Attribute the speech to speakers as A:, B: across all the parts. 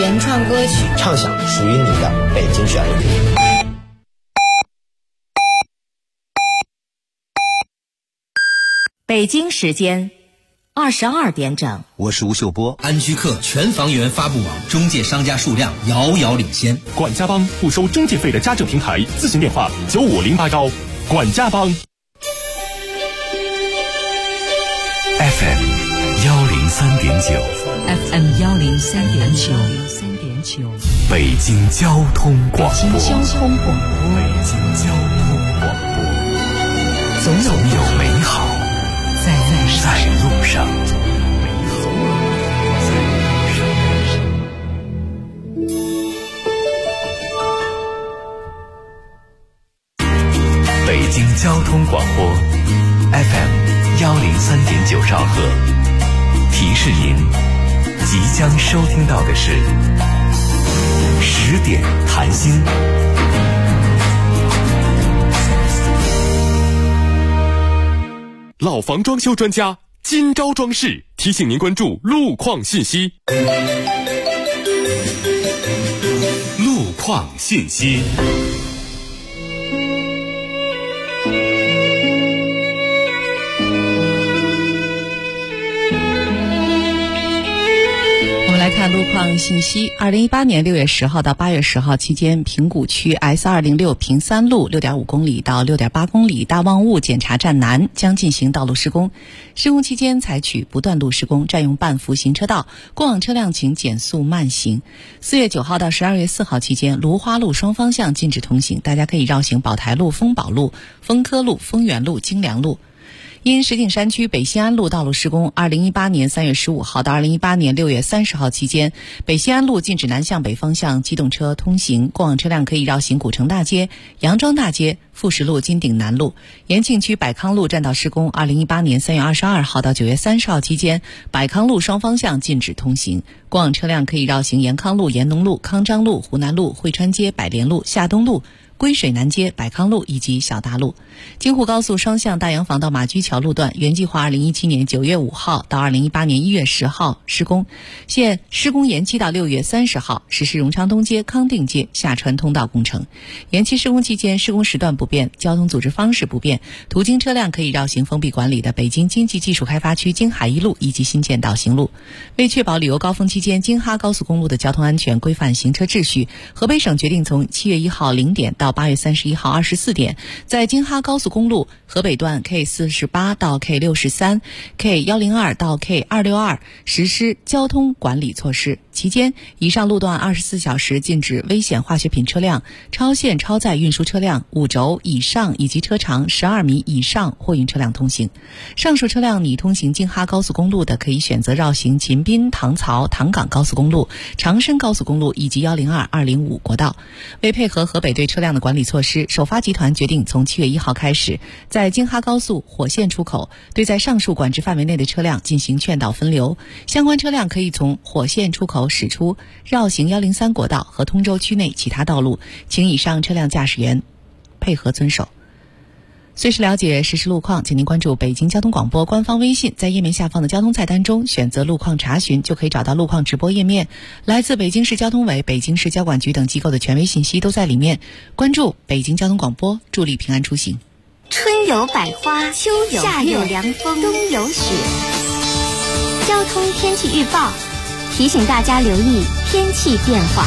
A: 原创歌曲，
B: 畅享属于你的北京旋律。
C: 北京时间22点整，
D: 我是吴秀波。
E: 安居客全房源发布网中介商家数量遥遥领先，
F: 管家帮不收中介费的家政平台，咨询电话95081，管家帮。
G: FM 103.9
H: FM 103.9，
G: 北京交通广播。
H: 北京交通广播，总有美好在路上。
G: 北京交通广播 FM 103.9兆赫，提示您即将收听到的是10点谈心。
F: 老房装修专家金招装饰提醒您关注路况信息。
G: 路况信息。
H: 来看路况信息。2018年6月10号到8月10号期间，平谷区 S206 平三路 6.5 公里到 6.8 公里大望雾检查站南将进行道路施工。施工期间采取不断路施工，占用半幅行车道，过往车辆请减速慢行。4月9号到12月4号期间，芦花路双方向禁止通行，大家可以绕行宝台路、丰宝路、丰科路、丰源路、金良路。因石景山区北新安路道路施工，2018年3月15号到2018年6月30号期间，北新安路禁止南向北方向机动车通行，过往车辆可以绕行古城大街、杨庄大街、富石路、金鼎南路。延庆区百康路占道施工，2018年3月22号到9月30号期间，百康路双方向禁止通行，过往车辆可以绕行延康路、延农路、康章路、湖南路、汇川街、百联路、夏东路、归水南街、百康路以及小大路。京沪高速双向大洋坊到马驹桥路段原计划2017年9月5号到2018年1月10号施工，现施工延期到6月30号，实施荣昌东街、康定街下穿通道工程。延期施工期间，施工时段不变，交通组织方式不变，途经车辆可以绕行封闭管理的北京经济技术开发区京海一路以及新建导行路。为确保旅游高峰期间京哈高速公路的交通安全，规范行车秩序，河北省决定从7月1号0点到8月31号24点，在京哈高速公路河北段 K48 到 K63、K102 到 K262 实施交通管理措施。期间，以上路段24小时禁止危险化学品车辆、超限超载运输车辆、5轴以上以及车长12米以上货运车辆通行。上述车辆拟通行京哈高速公路的，可以选择绕行秦滨、唐曹、唐港高速公路、长深高速公路以及102、205国道。为配合河北对车辆的管理措施，首发集团决定从7月1号开始，在京哈高速火线出口对在上述管制范围内的车辆进行劝导分流，相关车辆可以从火线出口驶出，绕行103国道和通州区内其他道路，请以上车辆驾驶员配合遵守。随时了解实时路况，请您关注北京交通广播官方微信，在页面下方的交通菜单中选择路况查询，就可以找到路况直播页面。来自北京市交通委、北京市交管局等机构的权威信息都在里面。关注北京交通广播，助力平安出行。
I: 春有百花，秋有夏有凉风，冬有雪。交通天气预报提醒大家留意天气变化。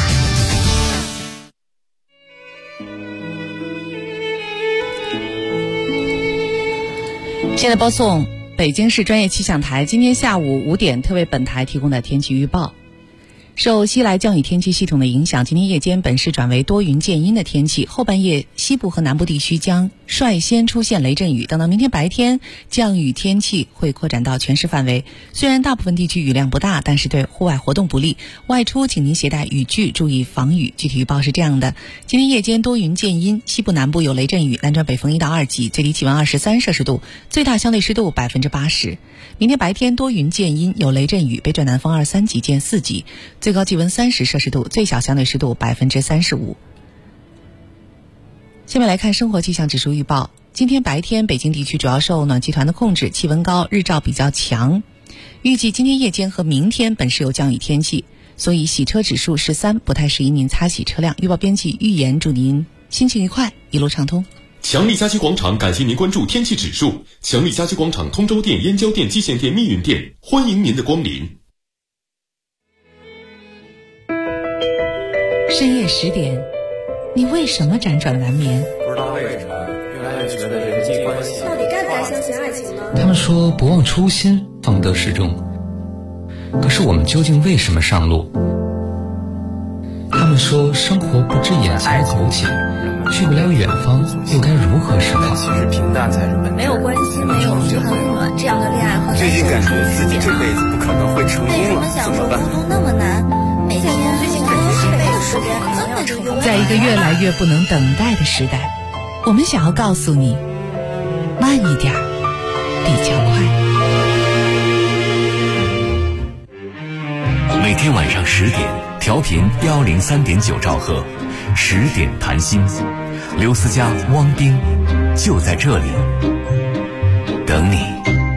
H: 现在播送北京市专业气象台今天下午5点特为本台提供的天气预报。受西来降雨天气系统的影响，今天夜间本市转为多云见阴的天气，后半夜西部和南部地区将率先出现雷阵雨，等到明天白天，降雨天气会扩展到全市范围。虽然大部分地区雨量不大，但是对户外活动不利，外出请您携带雨具，注意防雨。具体预报是这样的：今天夜间多云见阴，西部南部有雷阵雨，南转北风1到2级，最低气温23摄氏度，最大相对湿度80%。明天白天多云见阴，有雷阵雨，北转南风23级见4级，最高气温30摄氏度，最小相对湿度35%。下面来看生活气象指数预报。今天白天北京地区主要受暖气团的控制，气温高，日照比较强。预计今天夜间和明天本市有降雨天气， 所以洗车指数是3，不太适宜您擦洗车辆。预报编辑预言，祝您心情愉快，一路畅通。
F: 强力家居广场感谢您关注天气指数。强力家居广场通州店、燕郊店、蓟县店、密云店，欢迎您的光临。
H: 深夜10点，你为什么辗转难眠？
A: 不知道为什么越来越觉得人际关系
D: 到底该不该相信爱情呢？
J: 他们说不忘初心，方得始终。可是我们究竟为什么上路？他们说生活不止眼前苟且，去不了远方，又该如何是好？
A: 其实平淡才是本质。
D: 没有关系，没有嘘寒问暖，这样的恋爱和
A: 最近感觉自己这辈子不可能会成功了，
D: 为什么享受孤独那么难？每天最近感觉这辈子时间可能要成功。
H: 在一个越来越不能等待的时代，我们想要告诉你，慢一点比较快。
G: 每天晚上10点，调频103.9兆赫，10点谈心，刘思佳、汪冰就在这里等你。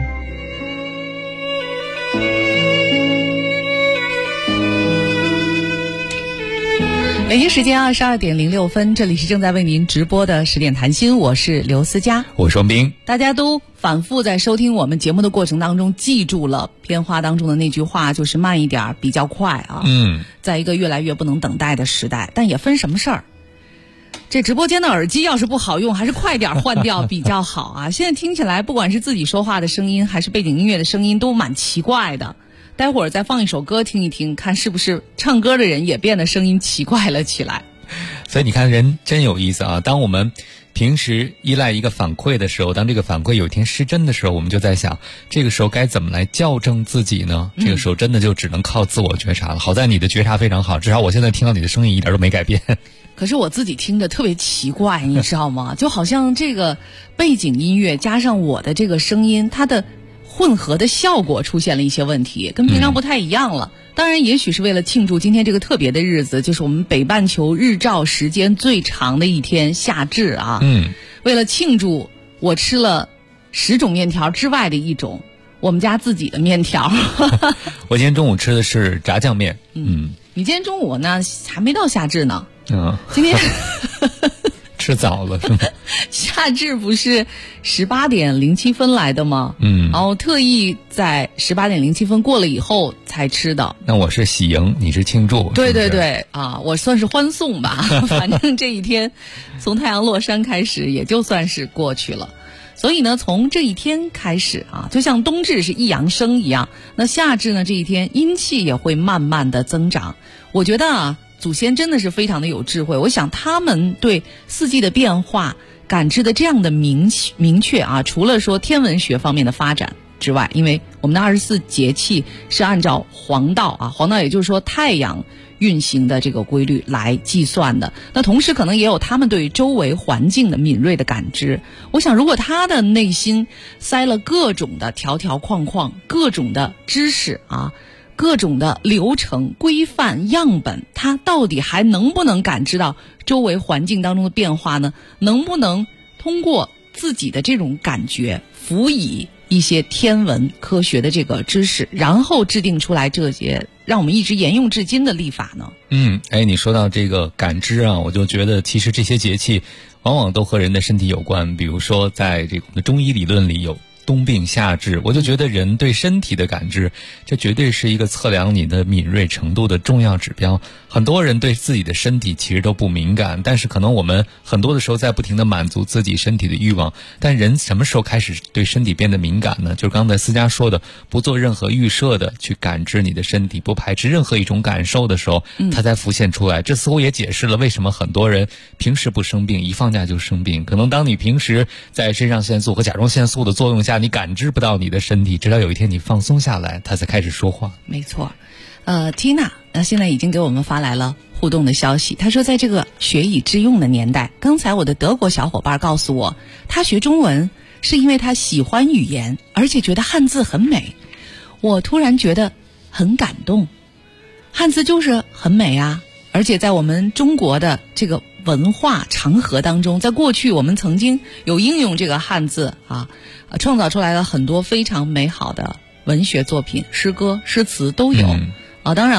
H: 北京时间22点06分，这里是正在为您直播的10点谈心，我是刘思佳，
K: 我是汪冰。
H: 大家都反复在收听我们节目的过程当中，记住了片花当中的那句话，就是慢一点比较快啊。在一个越来越不能等待的时代，但也分什么事儿。这直播间的耳机要是不好用，还是快点换掉比较好啊。现在听起来，不管是自己说话的声音，还是背景音乐的声音，都蛮奇怪的。待会儿再放一首歌听一听，看是不是唱歌的人也变得声音奇怪了起来。
K: 所以你看，人真有意思啊。当我们平时依赖一个反馈的时候，当这个反馈有一天失真的时候，我们就在想，这个时候该怎么来校正自己呢？这个时候真的就只能靠自我觉察了。好在你的觉察非常好，至少我现在听到你的声音一点都没改变。
H: 可是我自己听着特别奇怪，你知道吗？就好像这个背景音乐加上我的这个声音，它的混合的效果出现了一些问题，跟平常不太一样了。当然也许是为了庆祝今天这个特别的日子，就是我们北半球日照时间最长的一天夏至啊。为了庆祝，我吃了10种面条之外的一种我们家自己的面条。
K: 我今天中午吃的是炸酱面。
H: 你今天中午呢还没到夏至呢。今天
K: 吃早了是吗？
H: 夏至不是18点07分来的吗？然后特意在18点07分过了以后才吃的。
K: 那我是喜迎，你是庆祝。
H: 对对对啊，我算是欢送吧。反正这一天从太阳落山开始，也就算是过去了。所以呢，从这一天开始啊，就像冬至是一阳生一样，那夏至呢这一天阴气也会慢慢的增长。我觉得啊，祖先真的是非常的有智慧，我想他们对四季的变化感知的这样的明确啊，除了说天文学方面的发展之外，因为我们的24节气是按照黄道啊，黄道也就是说太阳运行的这个规律来计算的，那同时可能也有他们对周围环境的敏锐的感知。我想如果他的内心塞了各种的条条框框，各种的知识啊，各种的流程规范样本，他到底还能不能感知到周围环境当中的变化呢？能不能通过自己的这种感觉辅以一些天文科学的这个知识，然后制定出来这些让我们一直沿用至今的历法呢？
K: 你说到这个感知啊，我就觉得其实这些节气往往都和人的身体有关。比如说在这个中医理论里有冬病夏治，我就觉得人对身体的感知，这绝对是一个测量你的敏锐程度的重要指标。很多人对自己的身体其实都不敏感，但是可能我们很多的时候在不停地满足自己身体的欲望。但人什么时候开始对身体变得敏感呢？就是刚才思佳说的，不做任何预设的去感知你的身体，不排斥任何一种感受的时候，它才浮现出来。这似乎也解释了为什么很多人平时不生病，一放假就生病。可能当你平时在肾上腺素和甲状腺素的作用下，你感知不到你的身体，直到有一天你放松下来，它才开始说话。
H: 没错。Tina 现在已经给我们发来了互动的消息，她说在这个学以致用的年代，刚才我的德国小伙伴告诉我，他学中文是因为他喜欢语言，而且觉得汉字很美。我突然觉得很感动，汉字就是很美啊，而且在我们中国的这个文化长河当中，在过去我们曾经有应用这个汉字创造出来了很多非常美好的文学作品，诗歌诗词都有当然了，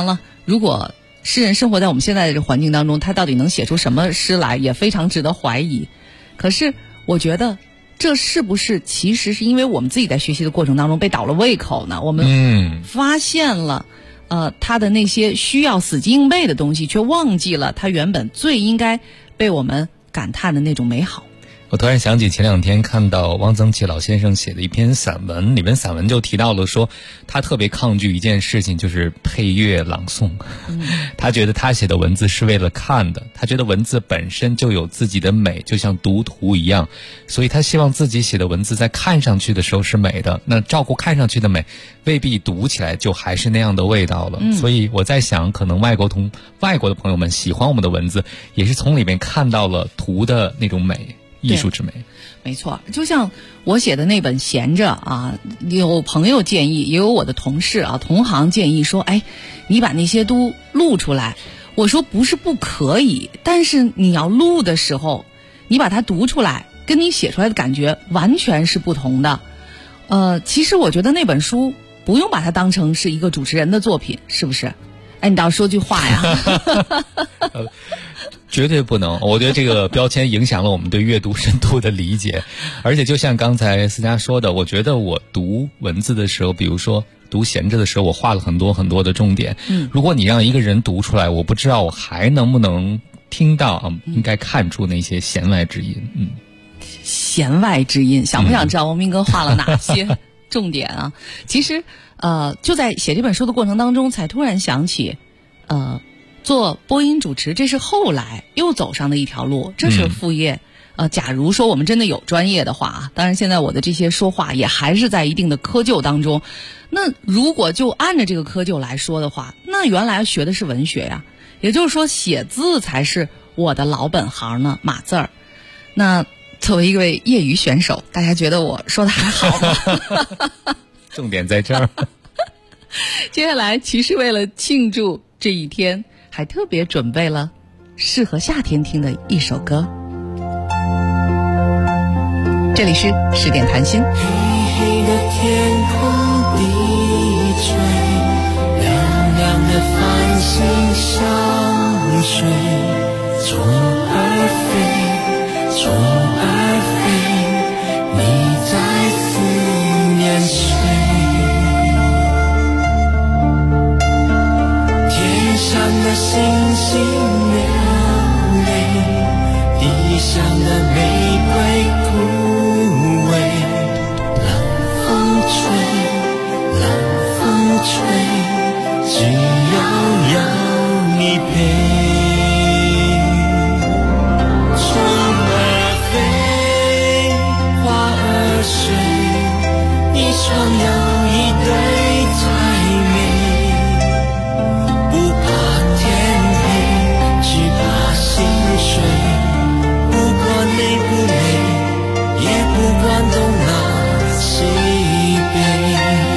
H: 如果诗人生活在我们现在的这个环境当中，他到底能写出什么诗来，也非常值得怀疑。可是我觉得这是不是其实是因为我们自己在学习的过程当中被倒了胃口呢？我们发现了他的那些需要死记硬背的东西，却忘记了他原本最应该被我们感叹的那种美好。
K: 我突然想起前2天看到汪曾祺老先生写的一篇散文，里面散文就提到了说他特别抗拒一件事情，就是配乐朗诵。他觉得他写的文字是为了看的，他觉得文字本身就有自己的美，就像读图一样，所以他希望自己写的文字在看上去的时候是美的，那照顾看上去的美，未必读起来就还是那样的味道了。所以我在想，可能外国的朋友们喜欢我们的文字，也是从里面看到了图的那种美，艺术之美。
H: 没错，就像我写的那本闲着啊，有朋友建议，也有我的同事啊同行建议说，哎，你把那些都录出来。我说不是不可以，但是你要录的时候，你把它读出来，跟你写出来的感觉完全是不同的。其实我觉得那本书不用把它当成是一个主持人的作品，是不是？哎，你倒说句话呀。
K: 绝对不能，我觉得这个标签影响了我们对阅读深度的理解。而且就像刚才思佳说的，我觉得我读文字的时候，比如说读闲着的时候，我画了很多很多的重点。如果你让一个人读出来，我不知道我还能不能听到应该看出那些弦外之音。
H: 弦外之音，想不想知道王明哥画了哪些重点啊？其实就在写这本书的过程当中，才突然想起做播音主持，这是后来又走上的一条路，这是副业。假如说我们真的有专业的话啊，当然现在我的这些说话也还是在一定的窠臼当中。那如果就按着这个窠臼来说的话，那原来学的是文学呀，也就是说写字才是我的老本行呢，码字儿。那作为一位业余选手，大家觉得我说的还好吗？
K: 重点在这儿。
H: 接下来其实为了庆祝这一天，还特别准备了适合夏天听的一首歌。这里是10点谈心。
L: 黑黑的天空低垂，亮亮的繁星相随，虫儿飞，虫儿飞，你在思念谁？天上的星星流泪，地上的玫瑰枯萎，冷风吹，只要你陪。虫儿飞，花儿睡，一双又一对才美。不怕天黑，只怕心碎，不管累不累，也不管东南西北。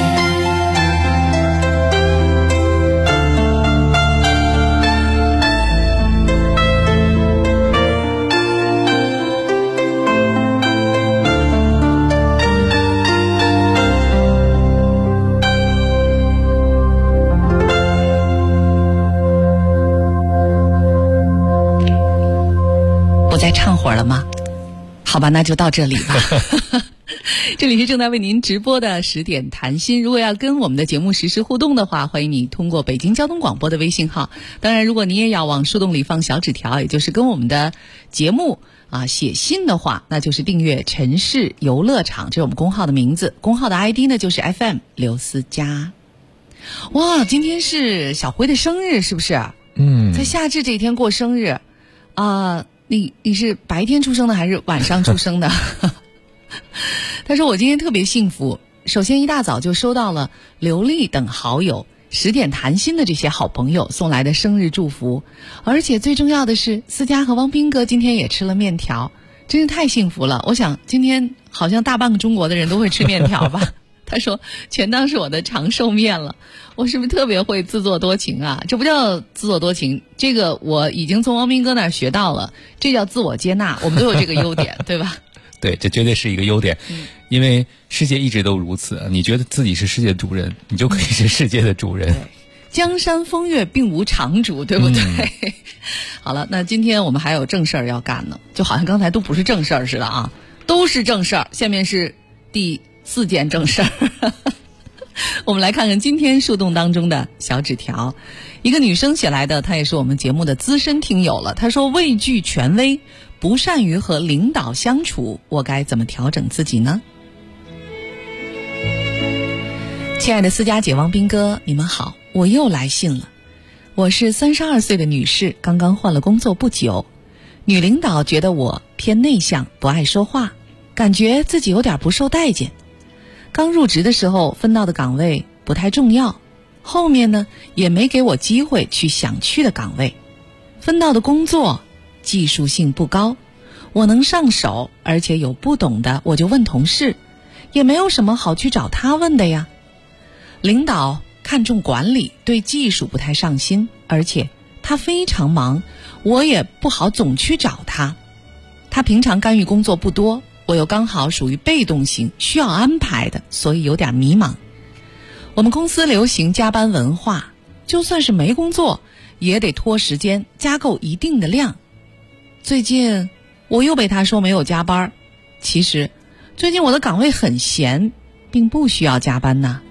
H: 我再唱会儿了吗？好吧，那就到这里吧。这里是正在为您直播的10点谈心。如果要跟我们的节目实时互动的话，欢迎你通过北京交通广播的微信号。当然，如果你也要往树洞里放小纸条，也就是跟我们的节目写信的话，那就是订阅城市游乐场，这是我们公号的名字。公号的 ID 呢就是 FM 刘思佳。哇，今天是小辉的生日，是不是？在夏至这一天过生日你是白天出生的还是晚上出生的？他说我今天特别幸福，首先一大早就收到了刘丽等好友10点谈心的这些好朋友送来的生日祝福，而且最重要的是思佳和汪斌哥今天也吃了面条，真是太幸福了。我想今天好像大半个中国的人都会吃面条吧。他说全当是我的长寿面了。我是不是特别会自作多情啊？这不叫自作多情，这个我已经从汪斌哥那儿学到了，这叫自我接纳。我们都有这个优点，对吧？
K: 对，这绝对是一个优点。因为世界一直都如此，你觉得自己是世界的主人，你就可以是世界的主人。
H: 江山风月并无长主，对不对？好了，那今天我们还有正事儿要干呢，就好像刚才都不是正事儿似的啊，都是正事儿。下面是第4件正事儿。我们来看看今天树洞当中的小纸条，一个女生写来的，她也是我们节目的资深听友了。她说：畏惧权威，不善于和领导相处，我该怎么调整自己呢？亲爱的思佳姐、王斌哥，你们好，我又来信了。我是32岁的女士，刚刚换了工作不久，女领导觉得我偏内向，不爱说话，感觉自己有点不受待见。刚入职的时候分到的岗位不太重要，后面呢也没给我机会去想去的岗位，分到的工作技术性不高，我能上手，而且有不懂的我就问同事，也没有什么好去找他问的呀。领导看重管理，对技术不太上心，而且他非常忙，我也不好总去找他。他平常干预工作不多，我又刚好属于被动型，需要安排的，所以有点迷茫。我们公司流行加班文化，就算是没工作也得拖时间，加够一定的量。最近我又被他说没有加班，其实最近我的岗位很闲，并不需要加班呐。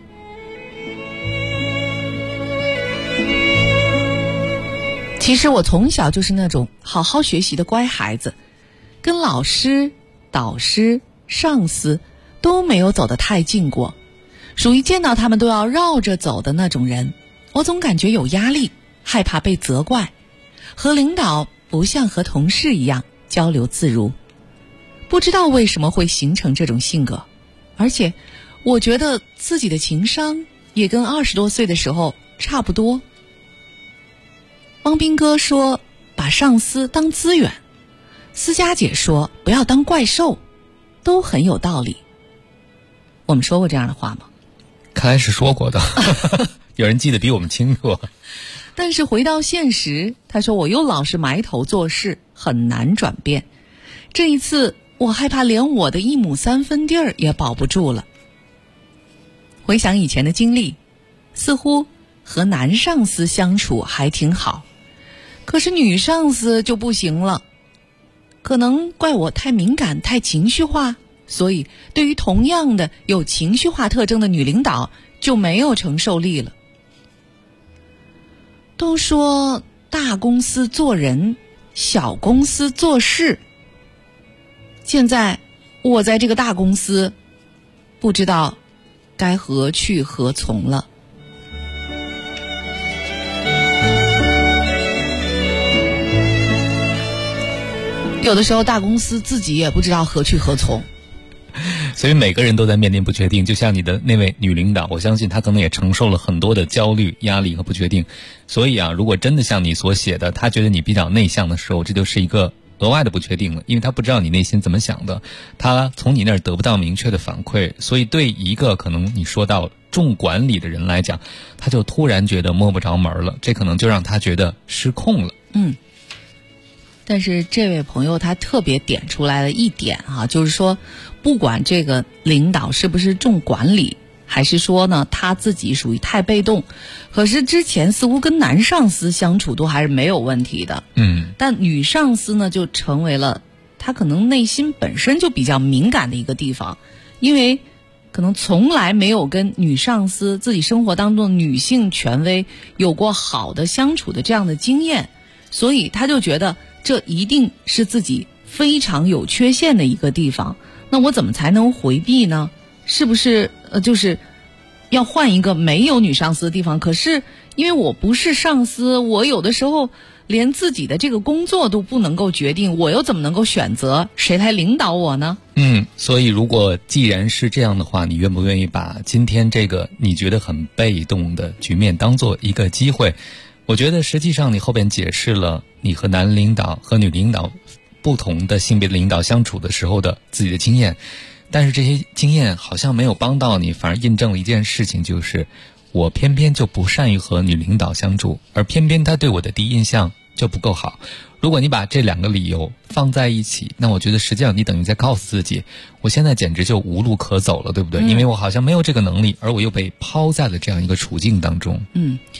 H: 其实我从小就是那种好好学习的乖孩子，跟老师、导师、上司都没有走得太近过，属于见到他们都要绕着走的那种人。我总感觉有压力，害怕被责怪，和领导不像和同事一样交流自如。不知道为什么会形成这种性格，而且我觉得自己的情商也跟20多岁的时候差不多。汪斌哥说把上司当资源，思佳姐说不要当怪兽，都很有道理。我们说过这样的话吗？
K: 看来是说过的。有人记得比我们清楚。
H: 但是回到现实，他说我又老是埋头做事，很难转变。这一次我害怕连我的1亩3分地儿也保不住了。回想以前的经历，似乎和男上司相处还挺好，可是女上司就不行了。可能怪我太敏感太情绪化，所以对于同样的有情绪化特征的女领导就没有承受力了。都说大公司做人，小公司做事。现在我在这个大公司，不知道该何去何从了。有的时候大公司自己也不知道何去何从，
K: 所以每个人都在面临不确定。就像你的那位女领导，我相信她可能也承受了很多的焦虑、压力和不确定。所以啊，如果真的像你所写的，她觉得你比较内向的时候，这就是一个额外的不确定了，因为她不知道你内心怎么想的，她从你那儿得不到明确的反馈，所以对一个可能你说到重管理的人来讲，他就突然觉得摸不着门了，这可能就让他觉得失控了。
H: 但是这位朋友他特别点出来了一点啊，就是说不管这个领导是不是重管理，还是说呢他自己属于太被动，可是之前似乎跟男上司相处都还是没有问题的。但女上司呢就成为了他可能内心本身就比较敏感的一个地方，因为可能从来没有跟女上司自己生活当中的女性权威有过好的相处的这样的经验，所以他就觉得这一定是自己非常有缺陷的一个地方。那我怎么才能回避呢？是不是就是要换一个没有女上司的地方？可是因为我不是上司，我有的时候连自己的这个工作都不能够决定，我又怎么能够选择谁来领导我呢？
K: 所以如果既然是这样的话，你愿不愿意把今天这个你觉得很被动的局面当做一个机会？我觉得实际上你后边解释了你和男领导和女领导不同的性别的领导相处的时候的自己的经验，但是这些经验好像没有帮到你，反而印证了一件事情，就是我偏偏就不善于和女领导相处，而偏偏她对我的第一印象就不够好。如果你把这两个理由放在一起，那我觉得实际上你等于在告诉自己，我现在简直就无路可走了，对不对？因为我好像没有这个能力，而我又被抛在了这样一个处境当中。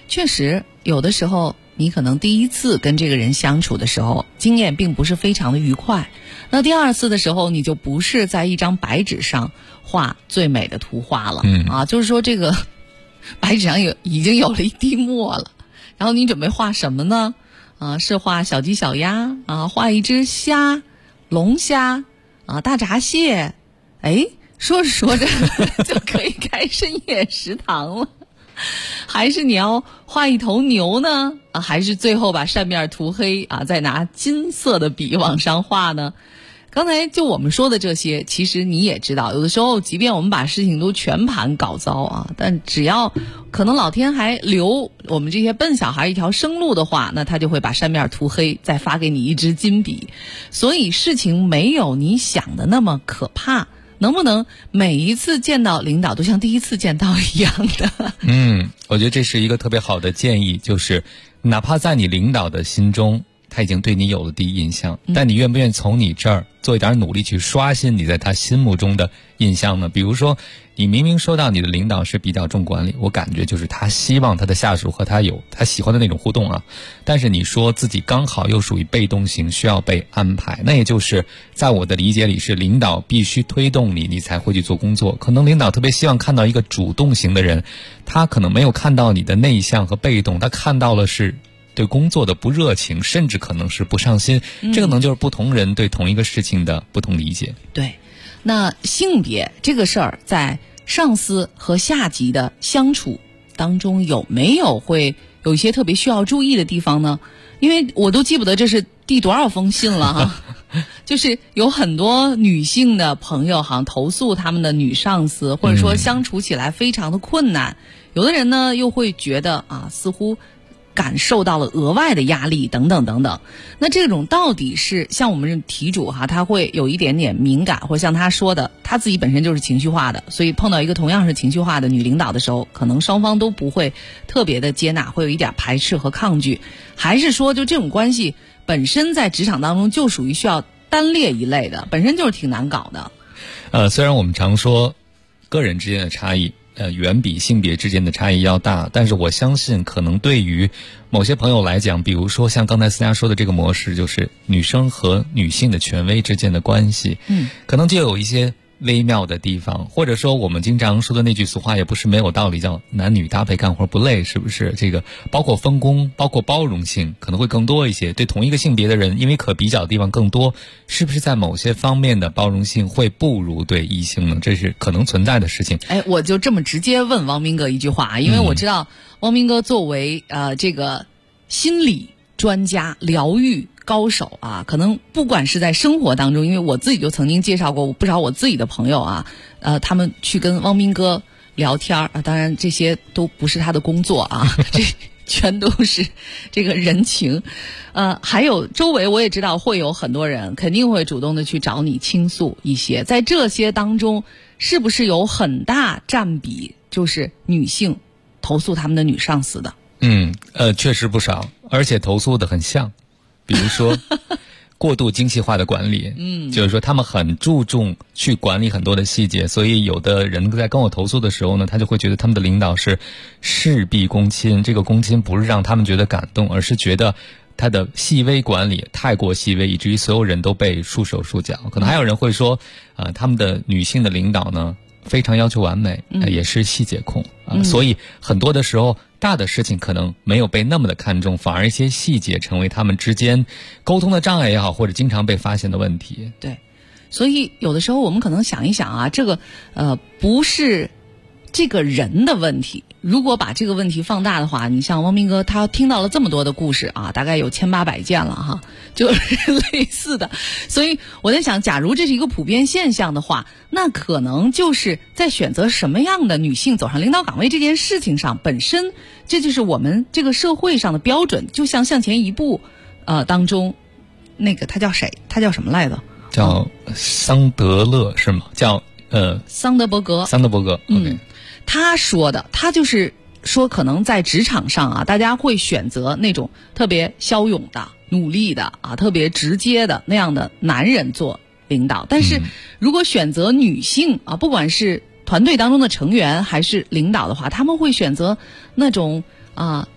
H: 确实有的时候你可能第一次跟这个人相处的时候经验并不是非常的愉快，那第二次的时候你就不是在一张白纸上画最美的图画了，就是说这个白纸上已经有了一滴墨了，然后你准备画什么呢？是画小鸡小鸭画一只虾、龙虾大闸蟹，说着说着就可以开深夜食堂了。还是你要画一头牛呢？还是最后把扇面涂黑再拿金色的笔往上画呢？刚才就我们说的这些，其实你也知道，有的时候即便我们把事情都全盘搞糟但只要可能老天还留我们这些笨小孩一条生路的话，那他就会把扇面涂黑，再发给你一支金笔。所以事情没有你想的那么可怕。能不能每一次见到领导都像第一次见到一样的？
K: 我觉得这是一个特别好的建议，就是哪怕在你领导的心中他已经对你有了第一印象，但你愿不愿意从你这儿做一点努力去刷新你在他心目中的印象呢？比如说你明明说到你的领导是比较重管理，我感觉就是他希望他的下属和他有他喜欢的那种互动但是你说自己刚好又属于被动型，需要被安排，那也就是在我的理解里是领导必须推动你，你才会去做工作。可能领导特别希望看到一个主动型的人，他可能没有看到你的内向和被动，他看到了是对工作的不热情，甚至可能是不上心，这可能就是不同人对同一个事情的不同理解。
H: 对，那性别这个事儿在上司和下级的相处当中有没有会有一些特别需要注意的地方呢？因为我都记不得这是第多少封信了就是有很多女性的朋友好像投诉他们的女上司，或者说相处起来非常的困难，有的人呢又会觉得似乎感受到了额外的压力等等等等。那这种到底是像我们题主他会有一点点敏感，或像他说的他自己本身就是情绪化的，所以碰到一个同样是情绪化的女领导的时候，可能双方都不会特别的接纳，会有一点排斥和抗拒，还是说就这种关系本身在职场当中就属于需要单列一类的，本身就是挺难搞的？
K: 虽然我们常说个人之间的差异远比性别之间的差异要大，但是我相信可能对于某些朋友来讲，比如说像刚才思佳说的这个模式，就是女生和女性的权威之间的关系，可能就有一些微妙的地方，或者说我们经常说的那句俗话也不是没有道理，叫男女搭配干活不累，是不是？这个包括分工，包括包容性可能会更多一些。对同一个性别的人，因为可比较的地方更多，是不是在某些方面的包容性会不如对异性呢？这是可能存在的事情。
H: 我就这么直接问汪明哥一句话，因为我知道汪明哥作为这个心理专家、疗愈高手可能不管是在生活当中，因为我自己就曾经介绍过不少我自己的朋友他们去跟汪明哥聊天当然这些都不是他的工作这全都是这个人情。还有周围我也知道会有很多人肯定会主动的去找你倾诉一些，在这些当中是不是有很大占比就是女性投诉他们的女上司的？
K: 确实不少，而且投诉的很像。比如说过度精细化的管理，就是说他们很注重去管理很多的细节，所以有的人在跟我投诉的时候呢，他就会觉得他们的领导是事必躬亲，这个躬亲不是让他们觉得感动，而是觉得他的细微管理太过细微，以至于所有人都被束手束脚。可能还有人会说他们的女性的领导呢非常要求完美，也是细节控所以很多的时候大的事情可能没有被那么的看重，反而一些细节成为他们之间沟通的障碍也好，或者经常被发现的问题。
H: 对，所以有的时候我们可能想一想这个不是这个人的问题。如果把这个问题放大的话，你像汪明哥他听到了这么多的故事大概有1800件了就是类似的。所以我在想，假如这是一个普遍现象的话，那可能就是在选择什么样的女性走上领导岗位这件事情上，本身这就是我们这个社会上的标准。就像向前一步当中那个他叫谁？他叫什么来着？
K: 叫桑德勒是吗？叫
H: 桑德伯格。
K: OK。
H: 他说的，他就是说可能在职场上大家会选择那种特别骁勇的、努力的特别直接的那样的男人做领导，但是如果选择女性不管是团队当中的成员还是领导的话，他们会选择那种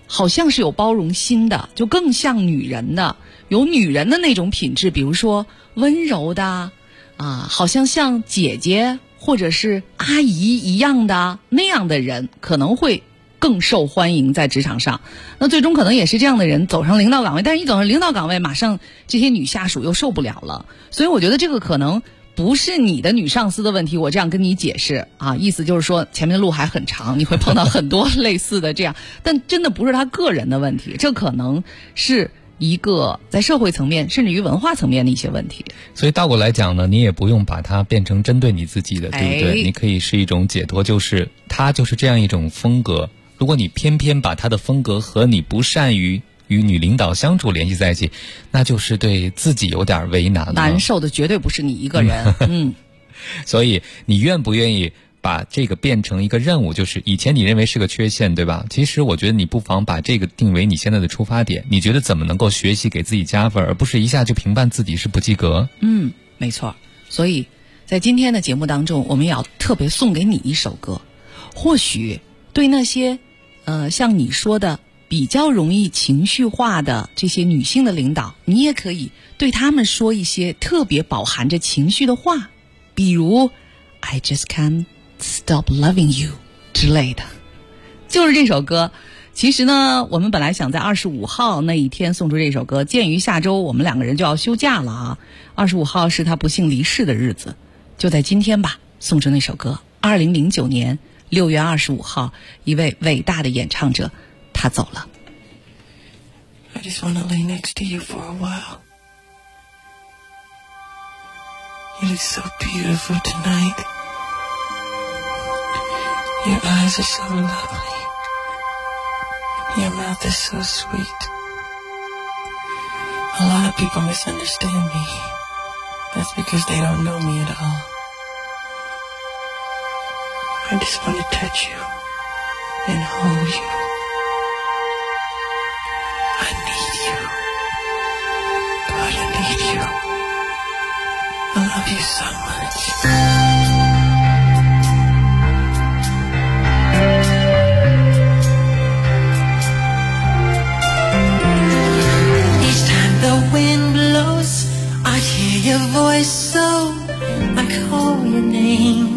H: 好像是有包容心的，就更像女人的，有女人的那种品质，比如说温柔的好像像姐姐或者是阿姨一样的那样的人，可能会更受欢迎在职场上。那最终可能也是这样的人走上领导岗位，但是一走上领导岗位，马上这些女下属又受不了了。所以我觉得这个可能不是你的女上司的问题，我这样跟你解释意思就是说前面的路还很长，你会碰到很多类似的这样，但真的不是他个人的问题，这可能是一个在社会层面甚至于文化层面的一些问题。
K: 所以倒过来讲呢，你也不用把它变成针对你自己的，对不对？你可以是一种解脱，就是他就是这样一种风格，如果你偏偏把他的风格和你不善于与女领导相处联系在一起，那就是对自己有点为难了。
H: 难受的绝对不是你一个人
K: 所以你愿不愿意把这个变成一个任务，就是以前你认为是个缺陷，对吧？其实我觉得你不妨把这个定为你现在的出发点，你觉得怎么能够学习给自己加分，而不是一下就评判自己是不及格。
H: 没错。所以在今天的节目当中，我们也要特别送给你一首歌，或许对那些像你说的比较容易情绪化的这些女性的领导，你也可以对他们说一些特别饱含着情绪的话，比如 I just can't stop loving you 之类的。就是这首歌，其实呢我们本来想在25号那一天送出这首歌，鉴于下周我们两个人就要休假了25号是他不幸离世的日子，就在今天吧送出那首歌。2009年6月25号，一位伟大的演唱者他走了。
L: I just wanna lay next to you for a while. You look so beautiful tonight. Your eyes are so lovely. Your mouth is so sweet. A lot of people misunderstand me. That's because they don't know me at all. I just want to touch you and hold you. I need you. God, I need you. I love you so much. Each time the wind blows, I hear your voice, so I call your name.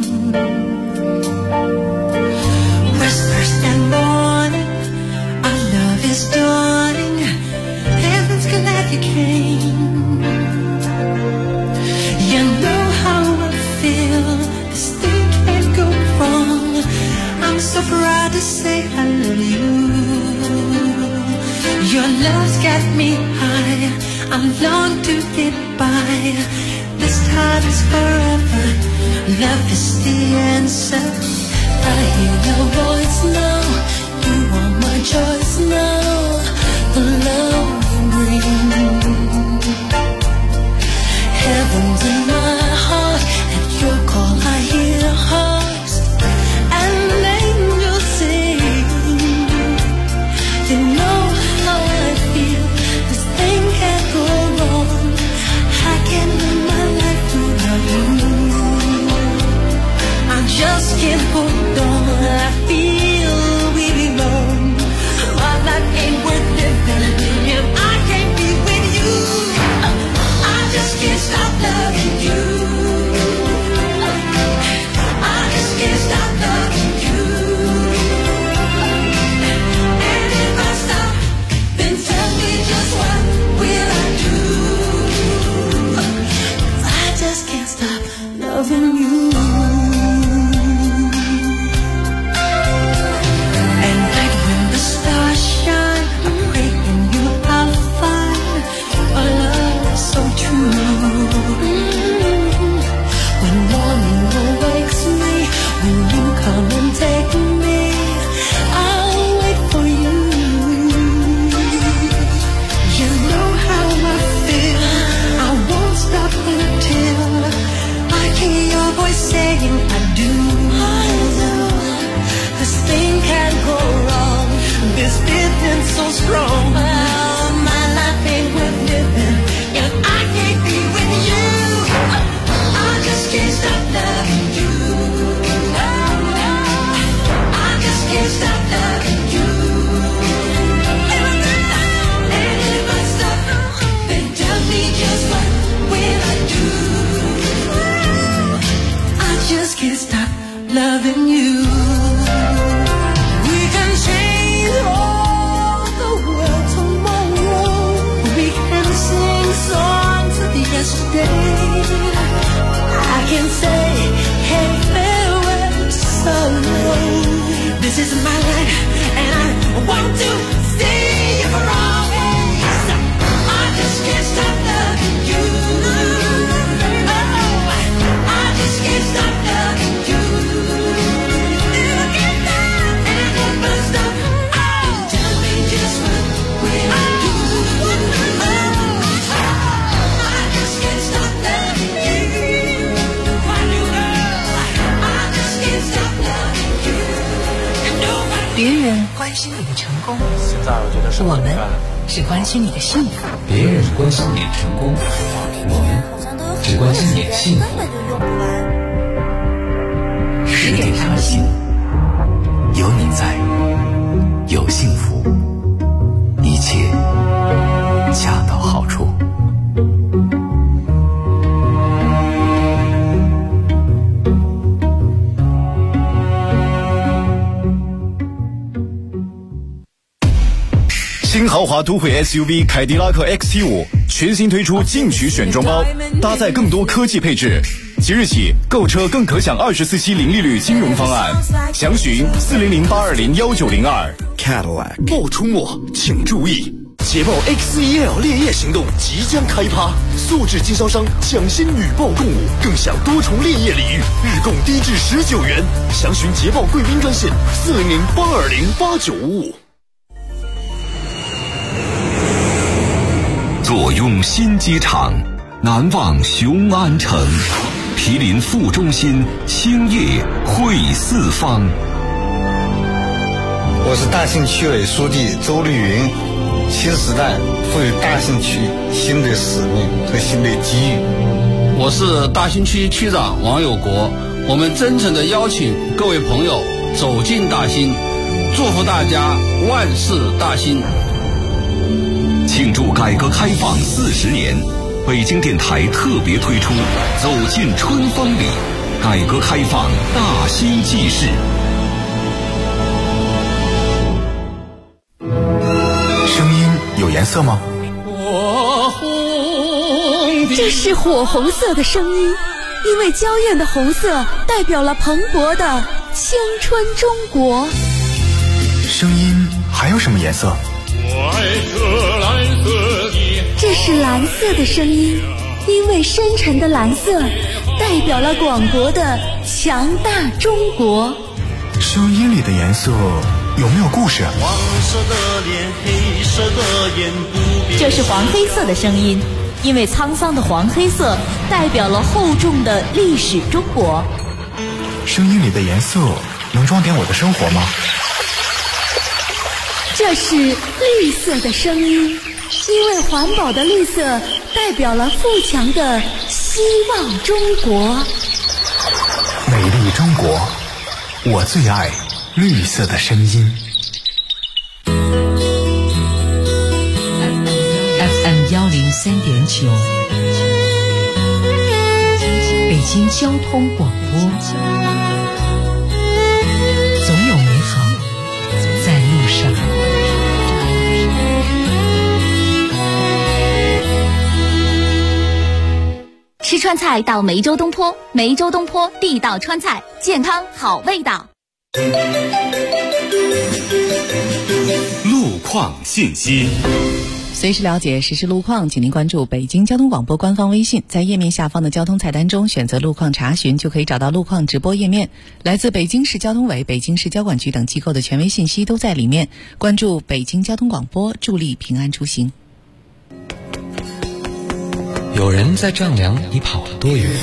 L: Whispers and morning, our love is dawning. Heaven's glad you came. You know how I feel. This thing can't go wrong. I'm so proud to say I love you. Your love's got me high. I long to get by. This time is forever. Love is the answer. I hear your voice now. You are my choice now. The love you bring. Heaven's in my heart. At your call I hear hearts and angels sing. You know how I feel. This thing can't go wrong. I can't live my life without you. I just can't hold on. I feel we belong. Our life ain't worth living.
H: 关心你的成功，
A: 现在我觉得
H: 我们只关心你的幸福。
J: 别人关心你的成功，我们只关心你的幸福。
G: 10点谈心，有你在，有幸福，一切恰到好处。
M: 新豪华都会 SUV 凯迪拉克 XT5 全新推出进取选装包，搭载更多科技配置。即日起购车更可享24期零利率金融方案，详询400-820-1902。
N: Cadillac 暴出没，请注意！捷豹 X1L 烈焰行动即将开趴，素质经销商抢先屡爆共舞，更享多重烈焰礼遇，日供低至19元。详询捷豹贵宾专线400-820-8955。
G: 坐拥新机场，难忘雄安城，毗邻副中心，兴业汇四方。
O: 我是大兴区委书记周丽云。新时代赋予大兴区新的使命和新的机遇。
P: 我是大兴区区长王有国，我们真诚地邀请各位朋友走进大兴，祝福大家万事大兴。
G: 庆祝改革开放40年，北京电台特别推出走进春风里，改革开放大兴纪事。
M: 声音有颜色吗？
Q: 这是火红色的声音，因为娇艳的红色代表了蓬勃的青春中国。
M: 声音还有什么颜色？
Q: 这是蓝色的声音，因为深沉的蓝色代表了广博的强大中国。
M: 声音里的颜色有没有故事？
L: 黄色的脸，黑色的眼，不变。
C: 这是黄黑色的声音，因为沧桑的黄黑色代表了厚重的历史中国。
M: 声音里的颜色能装点我的生活吗？
Q: 这是绿色的声音，因为环保的绿色代表了富强的希望中国。
M: 美丽中国，我最爱绿色的声音。
R: FM 103.9，北京交通广播，总有美好在路上。
I: 吃川菜到梅州东坡，梅州东坡地道川菜，健康好味道。
F: 路况信息，
H: 随时了解实时路况，请您关注北京交通广播官方微信，在页面下方的交通菜单中选择路况查询，就可以找到路况直播页面。来自北京市交通委、北京市交管局等机构的权威信息都在里面。关注北京交通广播，助力平安出行。
J: 有人在丈量你跑了多远，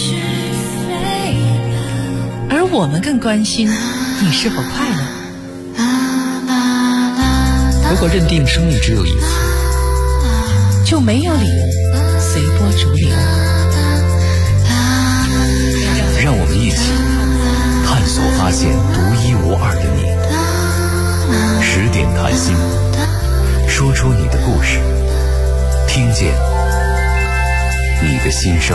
H: 而我们更关心你是否快乐。
J: 如果认定生命只有一次，
H: 就没有理由随波逐流。
G: 让我们一起探索发现独一无二的你。10点谈心，说出你的故事，听见你的心声。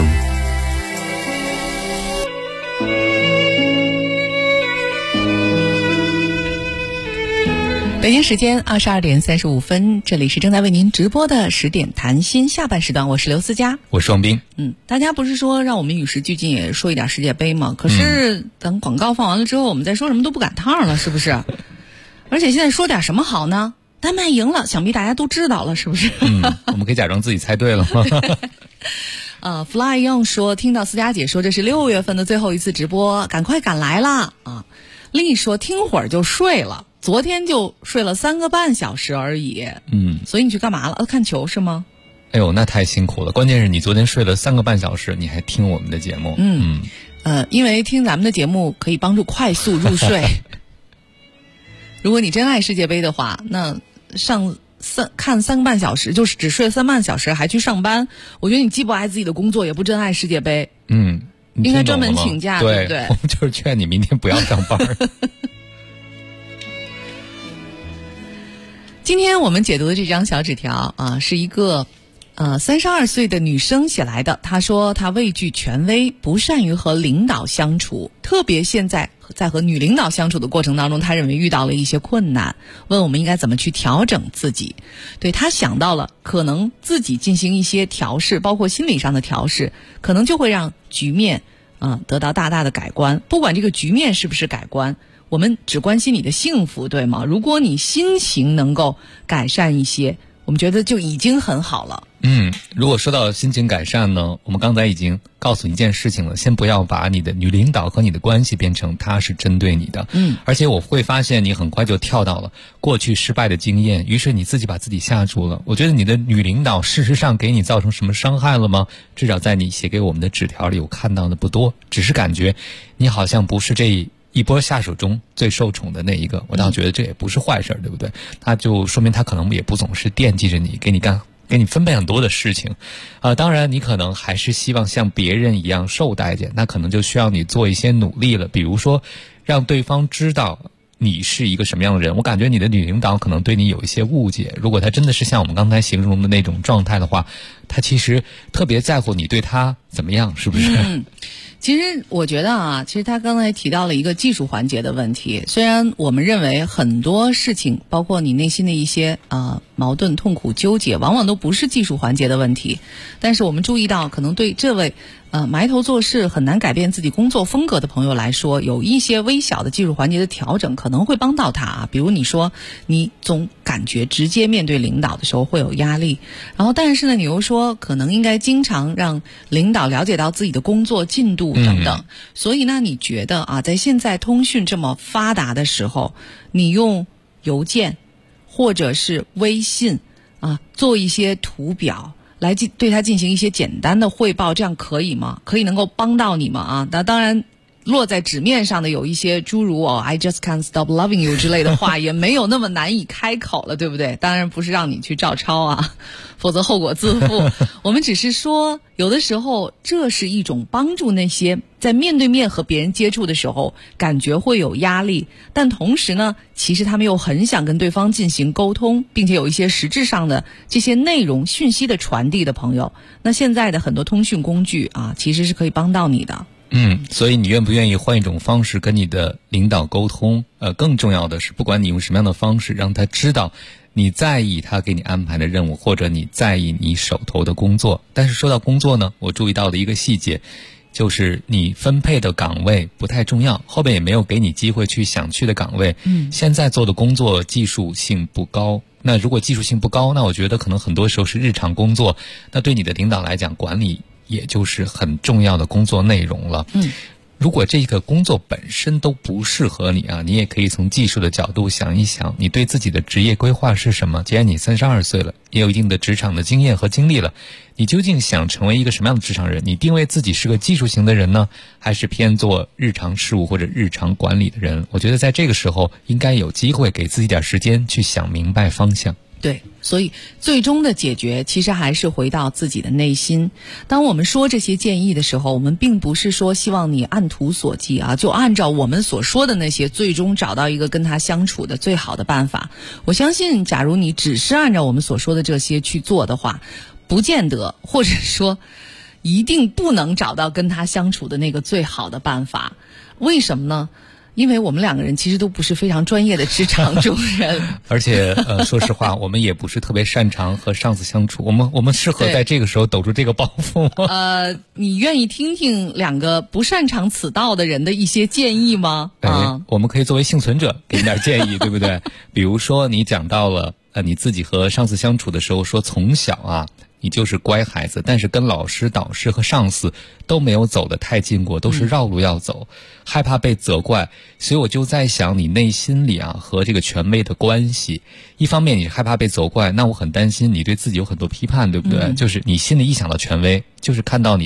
H: 北京时间22点35分，这里是正在为您直播的10点谈心下半时段，我是刘思佳，
K: 我是王斌。
H: 大家不是说让我们与时俱进，也说一点世界杯吗？可是等广告放完了之后，我们再说什么都不赶趟了，是不是？而且现在说点什么好呢？丹麦赢了，想必大家都知道了，是不是？
K: 我们可以假装自己猜对了吗
H: ？Fly Young 说，听到思佳姐说这是6月份的最后一次直播，赶快赶来啦啊！丽说听会儿就睡了，昨天就睡了3个半小时而已。所以你去干嘛了？看球是吗？
K: 哎呦，那太辛苦了。关键是你昨天睡了3个半小时，你还听我们的节目。因
H: 为听咱们的节目可以帮助快速入睡。 如果你真爱世界杯的话，那看3个半小时，就是只睡3半小时还去上班，我觉得你既不爱自己的工作，也不真爱世界杯。应该专门请假，对不对？
K: 我们就是劝你明天不要上班。
H: 今天我们解读的这张小纸条啊，是一个32岁的女生写来的。她说她畏惧权威，不善于和领导相处，特别现在在和女领导相处的过程当中，她认为遇到了一些困难，问我们应该怎么去调整自己。对，她想到了可能自己进行一些调试，包括心理上的调试，可能就会让局面得到大大的改观。不管这个局面是不是改观，我们只关心你的幸福，对吗？如果你心情能够改善一些，我们觉得就已经很好了。
K: 如果说到心情改善呢，我们刚才已经告诉你一件事情了，先不要把你的女领导和你的关系变成她是针对你的。而且我会发现你很快就跳到了过去失败的经验，于是你自己把自己吓住了。我觉得你的女领导事实上给你造成什么伤害了吗？至少在你写给我们的纸条里我看到的不多，只是感觉你好像不是这一波下手中最受宠的那一个。我倒觉得这也不是坏事，对不对？他就说明他可能也不总是惦记着你，给你分配很多的事情。当然你可能还是希望像别人一样受待见，那可能就需要你做一些努力了。比如说让对方知道你是一个什么样的人。我感觉你的女领导可能对你有一些误解，如果她真的是像我们刚才形容的那种状态的话，她其实特别在乎你对她怎么样，是不是？
H: 其实我觉得其实他刚才提到了一个技术环节的问题。虽然我们认为很多事情，包括你内心的一些矛盾、痛苦、纠结，往往都不是技术环节的问题，但是我们注意到，可能对这位埋头做事很难改变自己工作风格的朋友来说，有一些微小的技术环节的调整可能会帮到他比如你说你总感觉直接面对领导的时候会有压力，然后但是呢你又说可能应该经常让领导了解到自己的工作进度等等，所以呢你觉得在现在通讯这么发达的时候，你用邮件或者是微信做一些图表来对他进行一些简单的汇报，这样可以吗？可以能够帮到你吗？那当然落在纸面上的有一些诸如I just can't stop loving you 之类的话也没有那么难以开口了，对不对？当然不是让你去照抄否则后果自负。我们只是说有的时候这是一种帮助那些在面对面和别人接触的时候感觉会有压力，但同时呢其实他们又很想跟对方进行沟通，并且有一些实质上的这些内容讯息的传递的朋友，那现在的很多通讯工具其实是可以帮到你的。
K: 所以你愿不愿意换一种方式跟你的领导沟通？更重要的是，不管你用什么样的方式，让他知道你在意他给你安排的任务，或者你在意你手头的工作。但是说到工作呢，我注意到的一个细节，就是你分配的岗位不太重要，后边也没有给你机会去想去的岗位。现在做的工作技术性不高，那如果技术性不高，那我觉得可能很多时候是日常工作，那对你的领导来讲，管理也就是很重要的工作内容了。如果这个工作本身都不适合你你也可以从技术的角度想一想，你对自己的职业规划是什么？既然你32岁了，也有一定的职场的经验和经历了，你究竟想成为一个什么样的职场人？你定位自己是个技术型的人呢，还是偏做日常事务或者日常管理的人？我觉得在这个时候应该有机会给自己点时间去想明白方向。
H: 对，所以最终的解决其实还是回到自己的内心。当我们说这些建议的时候，我们并不是说希望你按图索骥就按照我们所说的那些最终找到一个跟他相处的最好的办法。我相信假如你只是按照我们所说的这些去做的话，不见得，或者说一定不能找到跟他相处的那个最好的办法。为什么呢？因为我们两个人其实都不是非常专业的职场中人，
K: 而且说实话，我们也不是特别擅长和上司相处。我们适合在这个时候抖出这个包袱吗？
H: 你愿意听听两个不擅长此道的人的一些建议吗？
K: 我们可以作为幸存者给你点建议，对不对？比如说你讲到了你自己和上司相处的时候，说从小你就是乖孩子，但是跟老师、导师和上司都没有走得太近过，都是绕路要走，害怕被责怪。所以我就在想，你内心里和这个权威的关系，一方面你是害怕被责怪，那我很担心你对自己有很多批判，对不对？就是你心里一想到权威，就是看到你的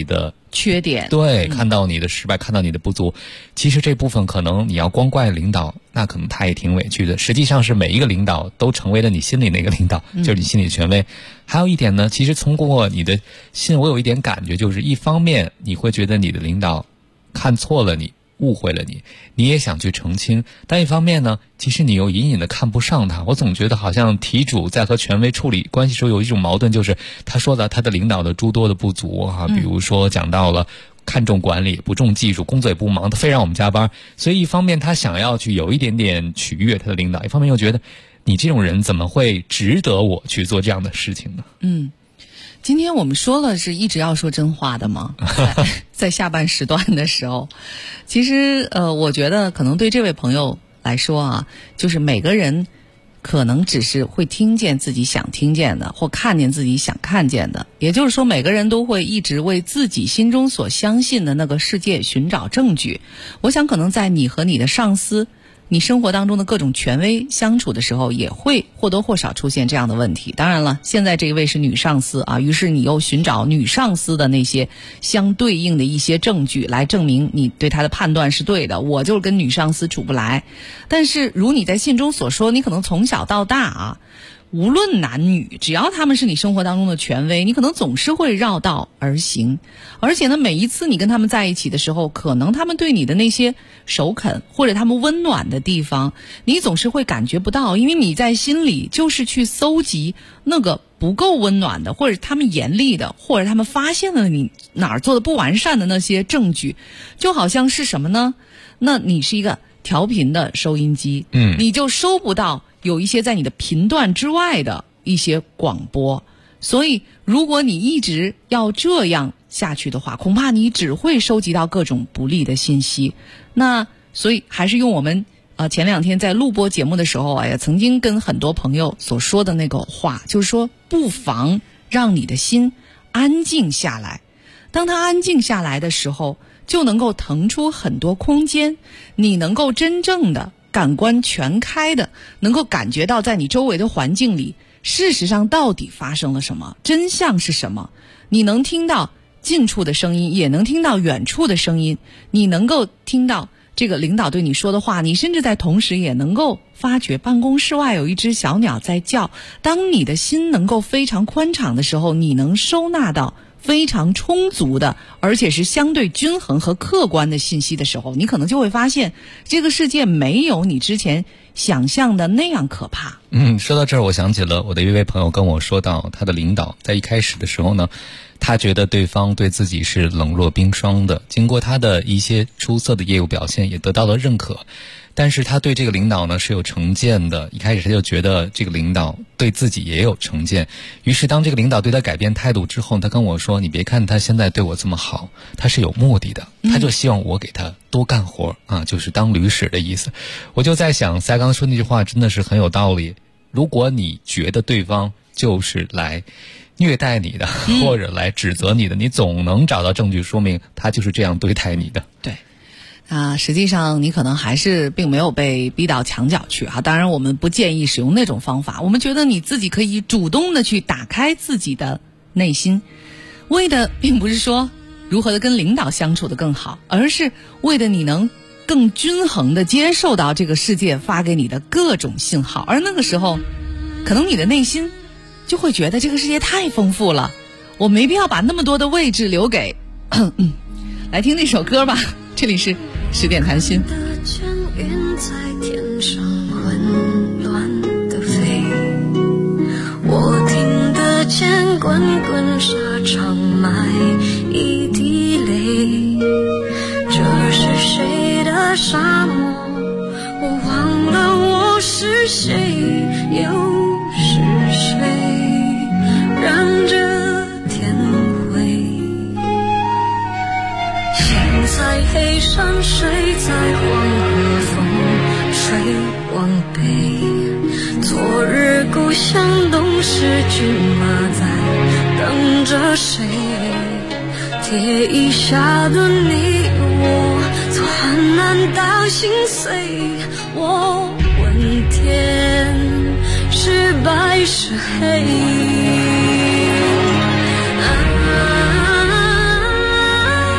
H: 缺点，
K: 对，看到你的失败，看到你的不足。其实这部分可能你要光怪领导，那可能他也挺委屈的。实际上是每一个领导都成为了你心里那个领导，就是你心里的权威。还有一点呢，其实通过你的信，我有一点感觉，就是一方面你会觉得你的领导看错了你，误会了你，你也想去澄清，但一方面呢，其实你又隐隐的看不上他。我总觉得好像题主在和权威处理关系时候有一种矛盾，就是他说到他的领导的诸多的不足比如说讲到了看重管理，不重技术，工作也不忙，他非让我们加班。所以一方面他想要去有一点点取悦他的领导，一方面又觉得你这种人怎么会值得我去做这样的事情呢？
H: 今天我们说了是一直要说真话的吗？在下半时段的时候，其实我觉得可能对这位朋友来说就是每个人可能只是会听见自己想听见的，或看见自己想看见的。也就是说，每个人都会一直为自己心中所相信的那个世界寻找证据。我想可能在你和你的上司，你生活当中的各种权威相处的时候，也会或多或少出现这样的问题。当然了，现在这一位是女上司于是你又寻找女上司的那些相对应的一些证据来证明你对她的判断是对的。我就是跟女上司处不来。但是如你在信中所说，你可能从小到大无论男女，只要他们是你生活当中的权威，你可能总是会绕道而行。而且呢，每一次你跟他们在一起的时候，可能他们对你的那些首肯或者他们温暖的地方，你总是会感觉不到，因为你在心里就是去搜集那个不够温暖的，或者他们严厉的，或者他们发现了你哪儿做的不完善的那些证据。就好像是什么呢？那你是一个调频的收音机，你就收不到有一些在你的频段之外的一些广播。所以如果你一直要这样下去的话，恐怕你只会收集到各种不利的信息。那所以还是用我们前两天在录播节目的时候也曾经跟很多朋友所说的那个话，就是说不妨让你的心安静下来。当它安静下来的时候，就能够腾出很多空间，你能够真正的感官全开的能够感觉到在你周围的环境里事实上到底发生了什么，真相是什么。你能听到近处的声音，也能听到远处的声音，你能够听到这个领导对你说的话，你甚至在同时也能够发觉办公室外有一只小鸟在叫。当你的心能够非常宽敞的时候，你能收纳到非常充足的，而且是相对均衡和客观的信息的时候，你可能就会发现这个世界没有你之前想象的那样可怕。
K: 说到这儿，我想起了我的一位朋友跟我说到，他的领导在一开始的时候呢，他觉得对方对自己是冷若冰霜的，经过他的一些出色的业务表现也得到了认可。但是他对这个领导呢是有成见的，一开始他就觉得这个领导对自己也有成见。于是当这个领导对他改变态度之后，他跟我说，你别看他现在对我这么好，他是有目的的，他就希望我给他多干活就是当驴使的意思。我就在想，赛刚说那句话真的是很有道理。如果你觉得对方就是来虐待你的，或者来指责你的，你总能找到证据说明他就是这样对待你的。
H: 对实际上你可能还是并没有被逼到墙角去当然我们不建议使用那种方法，我们觉得你自己可以主动的去打开自己的内心，为的并不是说如何的跟领导相处的更好，而是为的你能更均衡的接受到这个世界发给你的各种信号。而那个时候可能你的内心就会觉得这个世界太丰富了，我没必要把那么多的位置留给来听那首歌吧，这里是10点谈心。
L: 我听得见滚滚沙场埋一滴泪，这是谁的沙漠？我忘了我是谁，又是谁染着天灰？现在黑山水在黄河风吹往北，昨日故乡东逝骏马在等着谁？铁椅下的你我，从寒难到心碎，我问天是白是黑。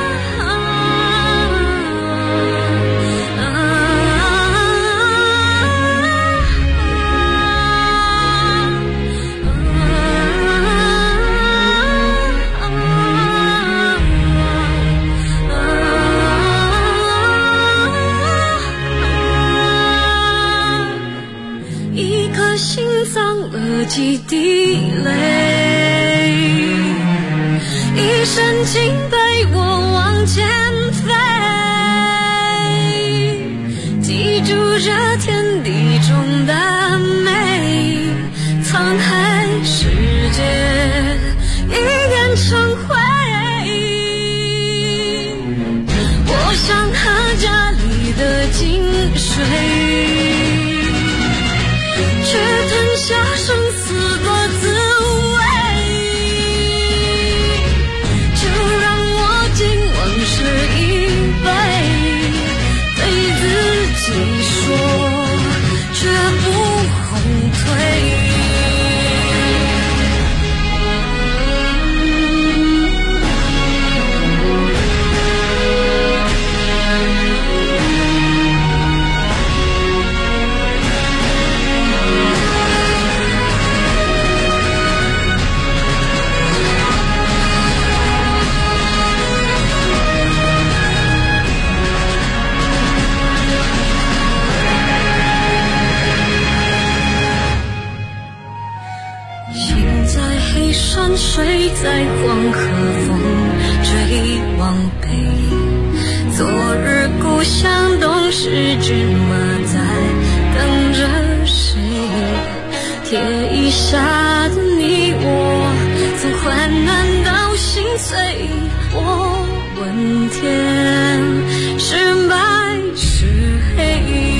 L: 一身轻陪我往前飞，记住这天地中的美，沧海世界一点成灰。我想喝家里的井水，却吞下生死的滋味。就让我敬往事一杯，对自己说，绝不后退。山水在黄河风追往北，昨日故乡东逝骏马在等着谁？铁衣下的你我，从患难到心碎，我问天是白是黑。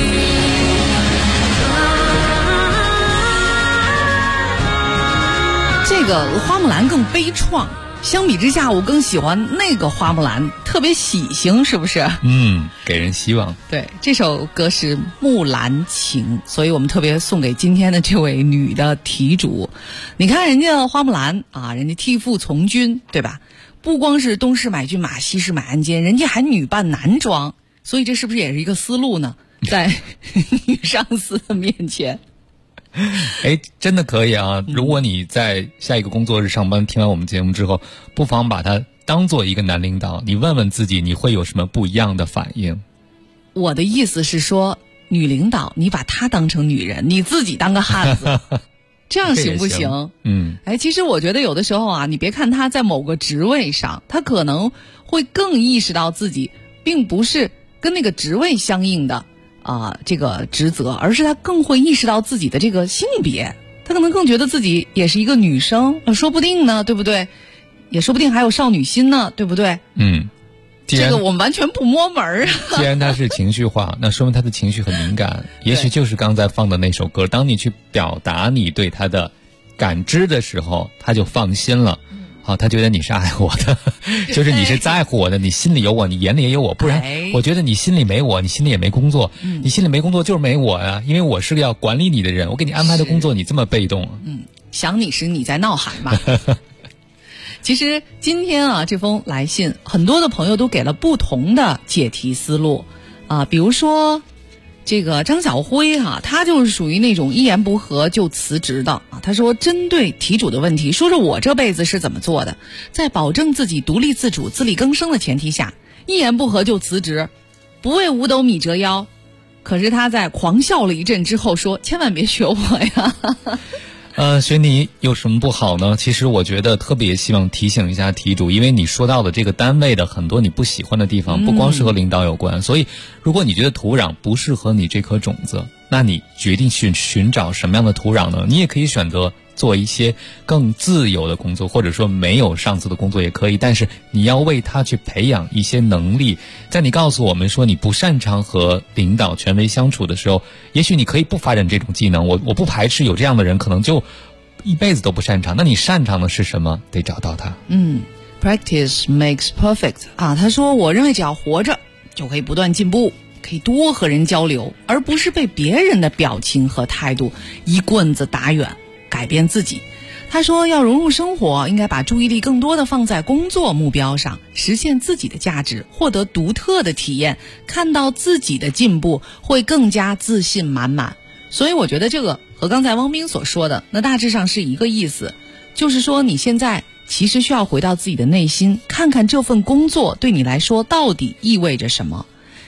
H: 这个花木兰更悲怆，相比之下我更喜欢那个花木兰，特别喜庆，是不是？
K: 给人希望。
H: 对，这首歌是《木兰情》，所以我们特别送给今天的这位女的题主。你看人家花木兰啊，人家替父从军，对吧？不光是东市买骏马，西市买鞍鞯，人家还女扮男装，所以这是不是也是一个思路呢？在女上司的面前。
K: 哎，真的可以啊！如果你在下一个工作日上班，听完我们节目之后，不妨把它当做一个男领导，你问问自己，你会有什么不一样的反应？
H: 我的意思是说，女领导，你把她当成女人，你自己当个汉子，这样行不行？哎，其实我觉得有的时候啊，你别看她在某个职位上，她可能会更意识到自己并不是跟那个职位相应的。这个职责，而是他更会意识到自己的这个性别，他可能更觉得自己也是一个女生，说不定呢，对不对？也说不定还有少女心呢，对不对？这个我们完全不摸门儿。
K: 既然他是情绪化，那说明他的情绪很敏感，也许就是刚才放的那首歌，当你去表达你对他的感知的时候，他就放心了。好，他觉得你是爱我的，就是你是在乎我的，你心里有我，你眼里也有我，不然我觉得你心里没我，你心里也没工作，你心里没工作就是没我呀，因为我是个要管理你的人，我给你安排的工作你这么被动。
H: 想你时你在闹海嘛。其实今天啊，这封来信很多的朋友都给了不同的解题思路啊，比如说这个张小辉他就是属于那种一言不合就辞职的啊。他说，针对题主的问题，说说我这辈子是怎么做的，在保证自己独立自主、自力更生的前提下，一言不合就辞职，不为五斗米折腰。可是他在狂笑了一阵之后说，千万别学我呀。
K: 学你有什么不好呢？其实我觉得特别希望提醒一下题主，因为你说到的这个单位的很多你不喜欢的地方，不光是和领导有关，所以如果你觉得土壤不适合你这颗种子，那你决定去寻找什么样的土壤呢？你也可以选择做一些更自由的工作，或者说没有上司的工作也可以，但是你要为他去培养一些能力。在你告诉我们说你不擅长和领导权威相处的时候，也许你可以不发展这种技能，我不排斥有这样的人可能就一辈子都不擅长，那你擅长的是什么？得找到它。
H: Practice makes perfect 啊。他说，我认为只要活着就可以不断进步，可以多和人交流，而不是被别人的表情和态度一棍子打远，改变自己。他说，要融入生活，应该把注意力更多的放在工作目标上，实现自己的价值，获得独特的体验，看到自己的进步，会更加自信满满。所以我觉得这个和刚才汪斌所说的那大致上是一个意思，就是说你现在其实需要回到自己的内心，看看这份工作对你来说到底意味着什么。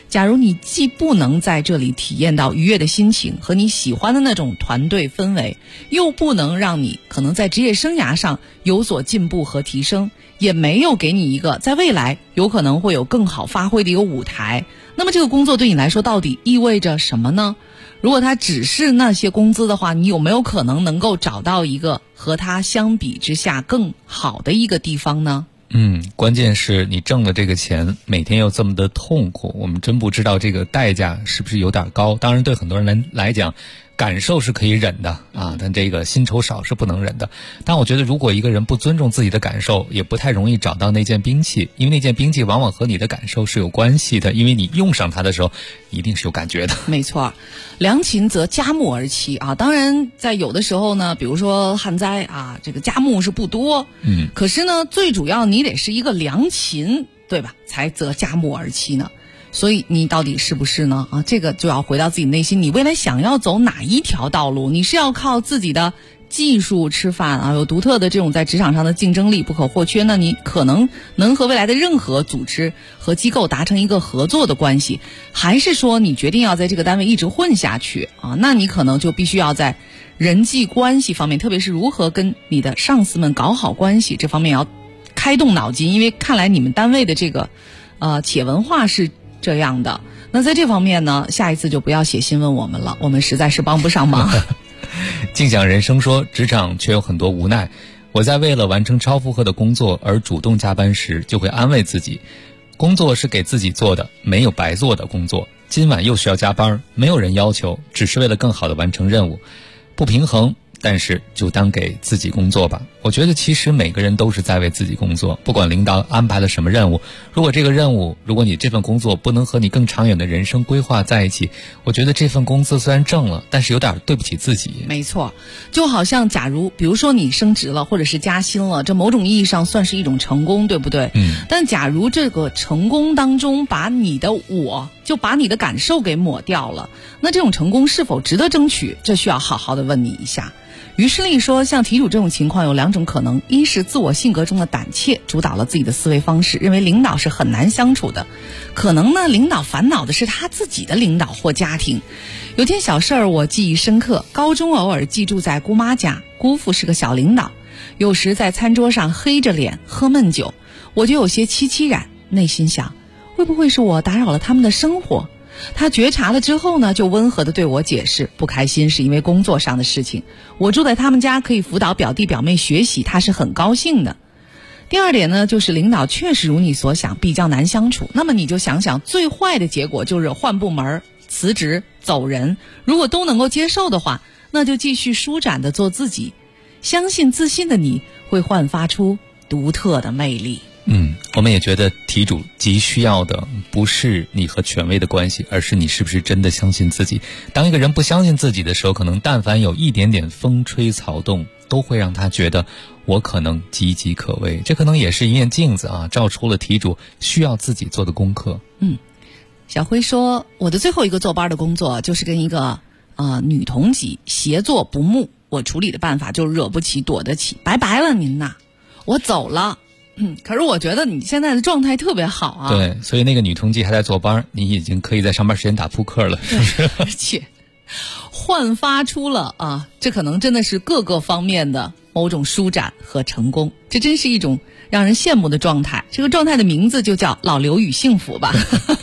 H: 假如你既不能在这里体验到愉悦的心情和你喜欢的那种团队氛围，又不能让你可能在职业生涯上有所进步和提升，也没有给你一个在未来有可能会有更好发挥的一个舞台，那么这个工作对你来说到底意味着什么呢？如果它只是那些工资的话，你有没有可能能够找到一个和它相比之下更好的一个地方呢？
K: 关键是你挣了这个钱，每天又这么的痛苦，我们真不知道这个代价是不是有点高。当然对很多人来讲，感受是可以忍的啊，但这个薪酬少是不能忍的。但我觉得如果一个人不尊重自己的感受，也不太容易找到那件兵器，因为那件兵器往往和你的感受是有关系的，因为你用上它的时候一定是有感觉的。
H: 没错，良禽择佳木而栖啊。当然在有的时候呢，比如说旱灾啊，这个佳木是不多，可是呢最主要你得是一个良禽，对吧，才择佳木而栖呢。所以你到底是不是呢？这个就要回到自己内心，你未来想要走哪一条道路？你是要靠自己的技术吃饭啊，有独特的这种在职场上的竞争力不可或缺，那你可能能和未来的任何组织和机构达成一个合作的关系，还是说你决定要在这个单位一直混下去啊？那你可能就必须要在人际关系方面，特别是如何跟你的上司们搞好关系这方面要开动脑筋，因为看来你们单位的这个企业文化是这样的。那在这方面呢，下一次就不要写信问我们了，我们实在是帮不上忙。
K: 静享人生说，职场却有很多无奈，我在为了完成超负荷的工作而主动加班时，就会安慰自己，工作是给自己做的，没有白做的工作，今晚又需要加班，没有人要求，只是为了更好的完成任务，不平衡，但是就当给自己工作吧。我觉得其实每个人都是在为自己工作，不管领导安排了什么任务，如果你这份工作不能和你更长远的人生规划在一起，我觉得这份工资虽然挣了，但是有点对不起自己。
H: 没错，就好像比如说你升职了或者是加薪了，这某种意义上算是一种成功，对不对？但假如这个成功当中把你的感受给抹掉了，那这种成功是否值得争取？这需要好好的问你一下。于是丽说，像题主这种情况有两种可能，一是自我性格中的胆怯主导了自己的思维方式，认为领导是很难相处的，可能呢领导烦恼的是他自己的领导或家庭。有件小事儿我记忆深刻，高中偶尔寄住在姑妈家，姑父是个小领导，有时在餐桌上黑着脸喝闷酒，我就有些凄然，内心想会不会是我打扰了他们的生活？他觉察了之后呢，就温和地对我解释，不开心是因为工作上的事情，我住在他们家可以辅导表弟表妹学习，他是很高兴的。第二点呢，就是领导确实如你所想比较难相处，那么你就想想最坏的结果就是换部门、辞职、走人，如果都能够接受的话，那就继续舒展地做自己，相信自信的你会焕发出独特的魅力。
K: 我们也觉得题主急需要的不是你和权威的关系，而是你是不是真的相信自己。当一个人不相信自己的时候，可能但凡有一点点风吹草动，都会让他觉得我可能岌岌可危。这可能也是一面镜子啊，照出了题主需要自己做的功课。
H: 小辉说，我的最后一个坐班的工作就是跟一个女同级协作不睦，我处理的办法就惹不起躲得起，拜拜了您呐，我走了。可是我觉得你现在的状态特别好啊。
K: 对，所以那个女同级还在坐班，你已经可以在上班时间打扑克了，是不是？
H: 而且焕发出了这可能真的是各个方面的某种舒展和成功，这真是一种让人羡慕的状态。这个状态的名字就叫老刘与幸福吧。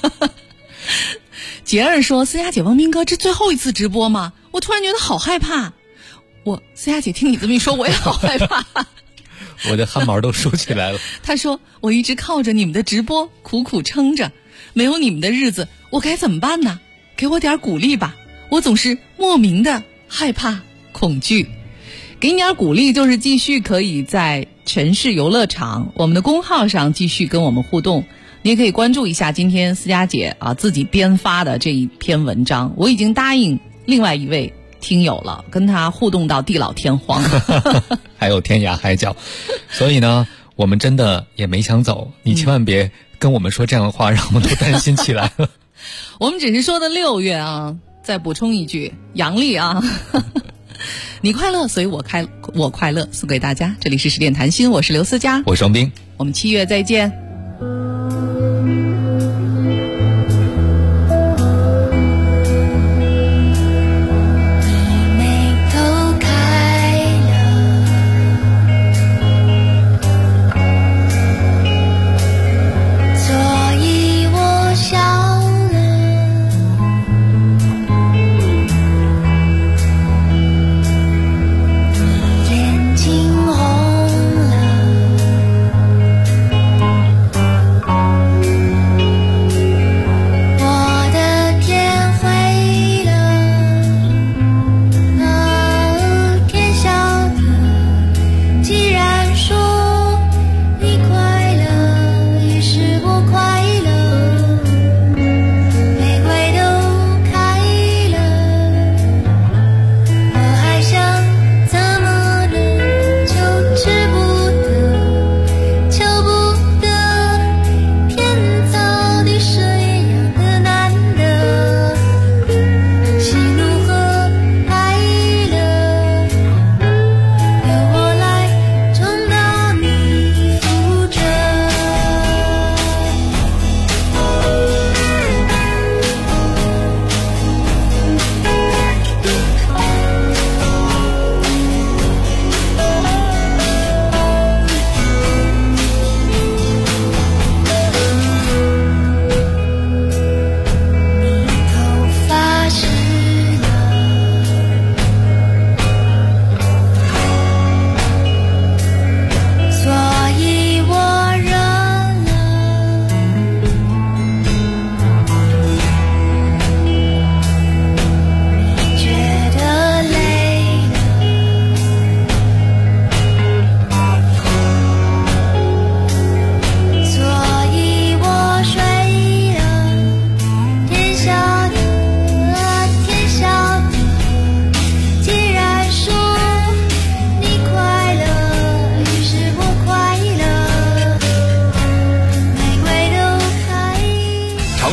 H: 杰儿说，思佳姐、王明哥，这最后一次直播吗？我突然觉得好害怕。思佳姐听你这么一说，我也好害怕。
K: 我的汗毛都竖起来了。
H: 他说，我一直靠着你们的直播苦苦撑着，没有你们的日子我该怎么办呢？给我点鼓励吧，我总是莫名的害怕恐惧。给你点鼓励就是继续可以在城市游乐场我们的公号上继续跟我们互动，你也可以关注一下今天思佳姐自己编发的这一篇文章，我已经答应另外一位听友了，跟他互动到地老天荒。
K: 还有天涯海角。所以呢，我们真的也没想走，你千万别跟我们说这样的话，让我们都担心起来了。
H: 我们只是说的6月再补充一句，阳历你快乐，所以我快乐，送给大家。这里是10点谈心，我是刘思佳，
K: 我是王斌，
H: 我们7月再见。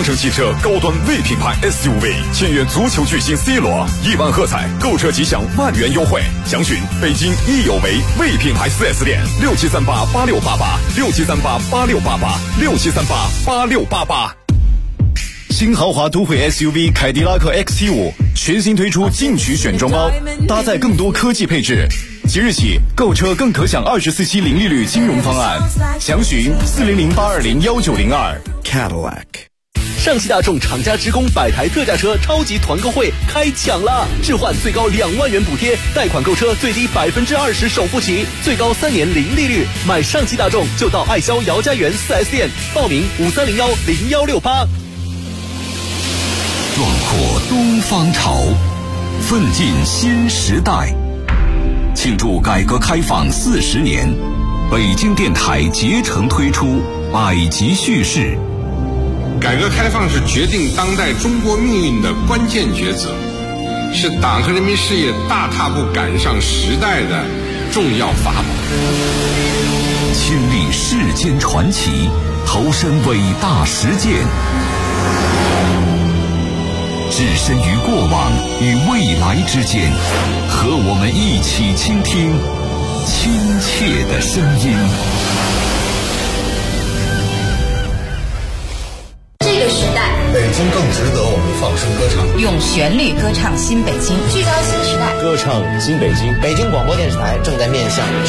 M: 城汽车高端 V 品牌 SUV， 签约足球巨星 C 罗，1万喝彩，购车即享万元优惠。详询北京益有为 V 品牌 4S 店，67388688，67388688，67388688。新豪华都会 SUV 凯迪拉克 XT5全新推出进取选装包，搭载更多科技配置。即日起购车更可享24期零利率金融方案，详询400-820-1902。 Cadillac。
S: 上汽大众厂家职工百台特价车超级团购会开抢了，置换最高2万元补贴，贷款购车最低20%首付起，最高3年零利率。买上汽大众就到爱肖姚家园 4S 店报名53010168。
G: 壮阔东方潮，奋进新时代。庆祝改革开放40年，北京电台竭诚推出百集叙事。
T: 改革开放是决定当代中国命运的关键抉择，是党和人民事业大踏步赶上时代的重要法宝。
G: 亲历世间传奇，投身伟大实践，置身于过往与未来之间，和我们一起倾听亲切的声音。
U: 这个时代，
B: 北京更值得我们放声歌唱，
R: 用旋律歌唱新北京，
U: 聚焦新时代，
B: 歌唱新北京。北京广播电视台正在面向